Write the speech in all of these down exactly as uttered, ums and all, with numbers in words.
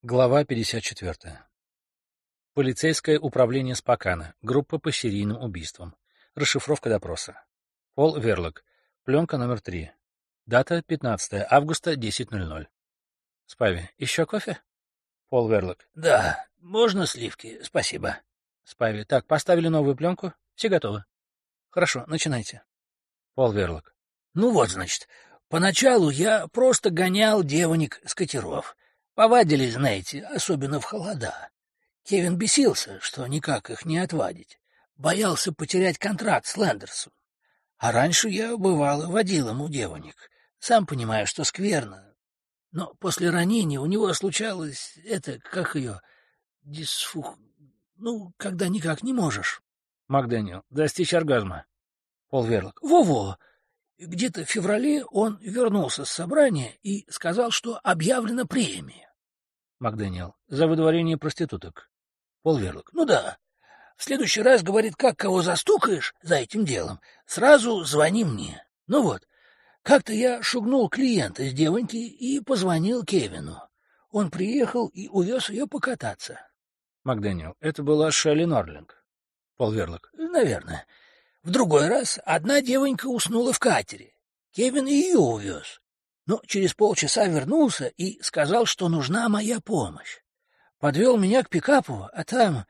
Глава пятьдесят четвёртая. Полицейское управление Спокана. Группа по серийным убийствам. Расшифровка допроса. Пол Верлок. Пленка номер три. Дата пятнадцатое августа, десять ноль ноль. Спави. Еще кофе? Пол Верлок. Да, можно сливки, спасибо. Спави. Так, поставили новую пленку? Все готовы? Хорошо, начинайте. Пол Верлок. Ну вот, значит, поначалу я просто гонял девонек с катеров. Повадились, знаете, особенно в холода. Кевин бесился, что никак их не отвадить. Боялся потерять контракт с Лендерсом. А раньше я, бывало, водил ему девонек. Сам понимаю, что скверно. Но после ранения у него случалось это, как ее, дисфух... Ну, когда никак не можешь. МакДэниел. Достичь оргазма. Пол Верлок. Во-во! Где-то в феврале он вернулся с собрания и сказал, что объявлена премия. МакДэниел. За выдворение проституток. Пол Верлок. Ну да. В следующий раз, говорит, как кого застукаешь за этим делом, сразу звони мне. Ну вот, как-то я шугнул клиента с девоньки и позвонил Кевину. Он приехал и увез ее покататься. МакДэниел. Это была Шелли Норлинг. Пол Верлок. Наверное. В другой раз одна девонька уснула в катере. Кевин ее увез. Но через полчаса вернулся и сказал, что нужна моя помощь. Подвел меня к пикапу, а там...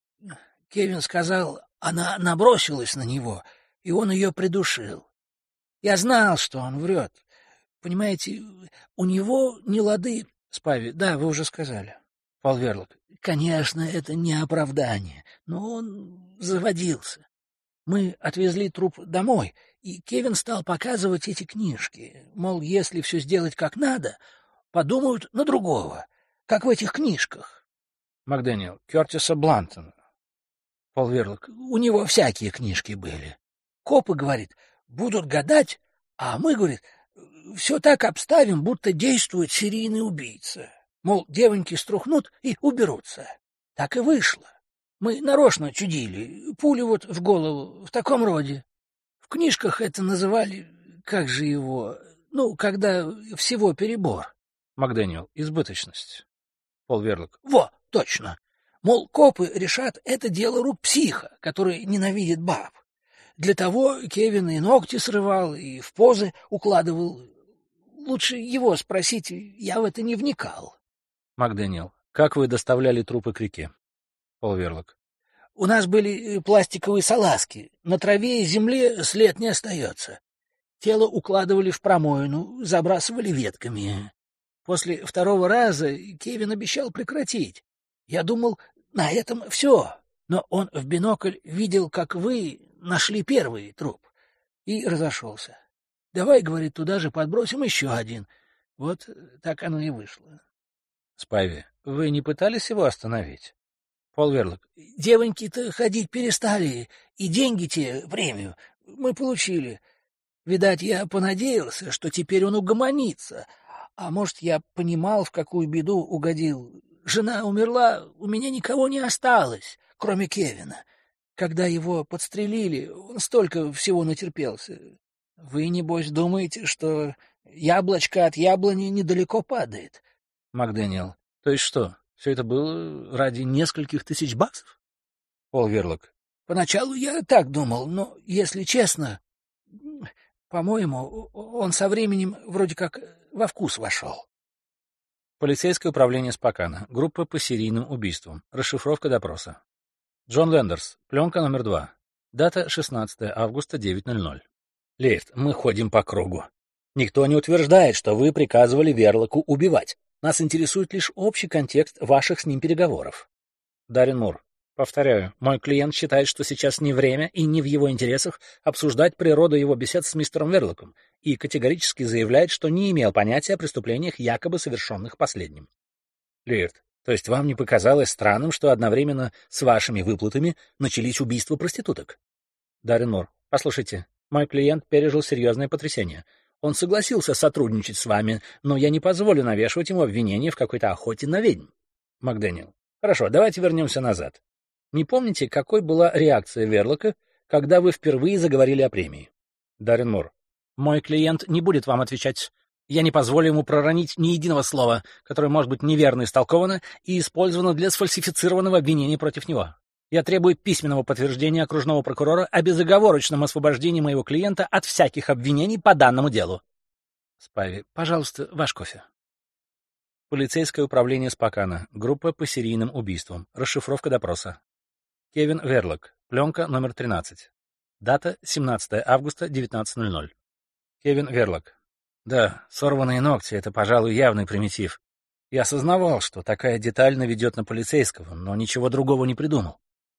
Кевин сказал, она набросилась на него, и он ее придушил. Я знал, что он врет. Понимаете, у него не лады... Спави. Да, вы уже сказали. Пол Верлок. Конечно, это не оправдание, но он заводился. Мы отвезли труп домой, и Кевин стал показывать эти книжки. Мол, если все сделать как надо, подумают на другого, как в этих книжках. МакДэниел. Кертиса Блантона. Пол Верлок. У него всякие книжки были. Копы, говорит, будут гадать, а мы, говорит, все так обставим, будто действует серийный убийца. Мол, девоньки струхнут и уберутся. Так и вышло. Мы нарочно чудили, пули вот в голову, в таком роде. В книжках это называли, как же его, ну, когда всего перебор. МакДэниел. Избыточность. Пол Верлок. Во, точно. Мол, копы решат, это дело рук психа, который ненавидит баб. Для того Кевин и ногти срывал, и в позы укладывал. Лучше его спросить, я в это не вникал. МакДэниел. Как вы доставляли трупы к реке? Пол Верлок. У нас были пластиковые салазки. На траве и земле след не остается. Тело укладывали в промоину, забрасывали ветками. После второго раза Кевин обещал прекратить. Я думал, на этом все. Но он в бинокль видел, как вы нашли первый труп. И разошелся. Давай, говорит, туда же подбросим еще один. Вот так оно и вышло. Спави. Вы не пытались его остановить? Пол Верлок. Девоньки-то ходить перестали, и деньги те, премию, мы получили. Видать, я понадеялся, что теперь он угомонится. А может, я понимал, в какую беду угодил. Жена умерла, у меня никого не осталось, кроме Кевина. Когда его подстрелили, он столько всего натерпелся. Вы, небось, думаете, что яблочко от яблони недалеко падает? МакДэниел. То есть что? Все это было ради нескольких тысяч баксов? Пол Верлок. Поначалу я так думал, но, если честно, по-моему, он со временем вроде как во вкус вошел. Полицейское управление Спокана. Группа по серийным убийствам. Расшифровка допроса. Джон Лендерс. Пленка номер два. Дата шестнадцатое августа, девять ноль ноль. Лейфт, мы ходим по кругу. Никто не утверждает, что вы приказывали Верлоку убивать. Нас интересует лишь общий контекст ваших с ним переговоров. Даррен Мур. Повторяю, мой клиент считает, что сейчас не время и не в его интересах обсуждать природу его бесед с мистером Верлоком и категорически заявляет, что не имел понятия о преступлениях, якобы совершенных последним. Лейфт. То есть вам не показалось странным, что одновременно с вашими выплатами начались убийства проституток? Даррен Мур. Послушайте, мой клиент пережил серьезное потрясение. Он согласился сотрудничать с вами, но я не позволю навешивать ему обвинения в какой-то охоте на ведьм. МакДэниел. Хорошо, давайте вернемся назад. Не помните, какой была реакция Верлока, когда вы впервые заговорили о премии? Даррен Мур. Мой клиент не будет вам отвечать. Я не позволю ему проронить ни единого слова, которое может быть неверно истолковано и использовано для сфальсифицированного обвинения против него. Я требую письменного подтверждения окружного прокурора о безоговорочном освобождении моего клиента от всяких обвинений по данному делу. Спайви, пожалуйста, ваш кофе. Полицейское управление Спокана. Группа по серийным убийствам. Расшифровка допроса. Кевин Верлок. Пленка номер тринадцать. Дата семнадцатое августа, девятнадцать ноль ноль. Кевин Верлок. Да, сорванные ногти — это, пожалуй, явный примитив. Я осознавал, что такая деталь наведет на полицейского, но ничего другого не придумал.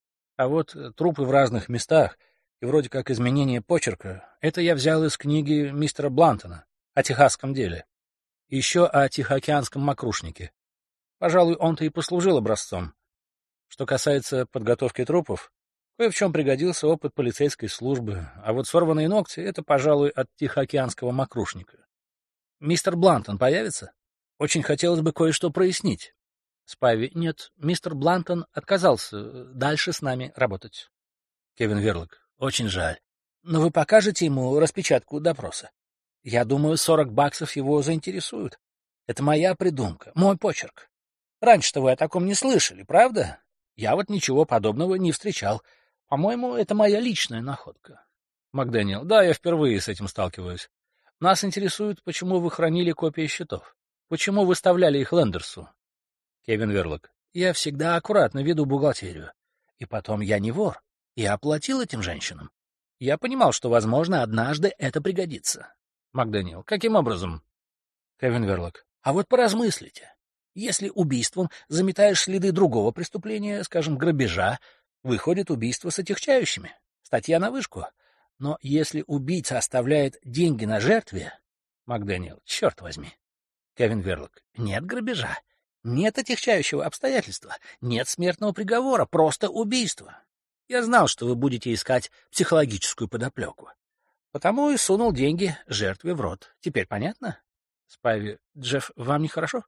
А вот трупы в разных местах и вроде как изменение почерка — это я взял из книги мистера Блантона о техасском деле. И еще о тихоокеанском мокрушнике. Пожалуй, он-то и послужил образцом. Что касается подготовки трупов, кое в чем пригодился опыт полицейской службы, а вот сорванные ногти — это, пожалуй, от тихоокеанского мокрушника. Мистер Блантон появится? Очень хотелось бы кое-что прояснить. Спайви. Нет, мистер Блантон отказался дальше с нами работать. Кевин Верлок. Очень жаль. Но вы покажете ему распечатку допроса? Я думаю, сорок баксов его заинтересуют. Это моя придумка, мой почерк. Раньше-то вы о таком не слышали, правда? Я вот ничего подобного не встречал. По-моему, это моя личная находка. Макдэниел. Да, я впервые с этим сталкиваюсь. Нас интересует, почему вы хранили копии счетов. Почему выставляли их Лендерсу? Кевин Верлок. Я всегда аккуратно веду бухгалтерию. И потом, я не вор. Я оплатил этим женщинам. Я понимал, что, возможно, однажды это пригодится. Макдэниел. Каким образом? Кевин Верлок. А вот поразмыслите. Если убийством заметаешь следы другого преступления, скажем, грабежа, выходит убийство с отягчающими. Статья на вышку. Но если убийца оставляет деньги на жертве... Макдэниел. Черт возьми. Кевин Верлок. Нет грабежа. Нет отягчающего обстоятельства. Нет смертного приговора. Просто убийство. Я знал, что вы будете искать психологическую подоплеку. Потому и сунул деньги жертве в рот. Теперь понятно? Спайви. Джефф, вам нехорошо?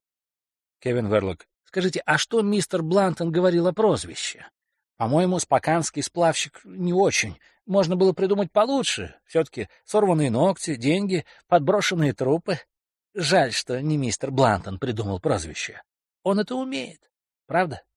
Кевин Верлок. Скажите, а что мистер Блантон говорил о прозвище? По-моему, споканский сплавщик не очень. Можно было придумать получше. Все-таки сорванные ногти, деньги, подброшенные трупы. Жаль, что не мистер Блантон придумал прозвище. Он это умеет. Правда?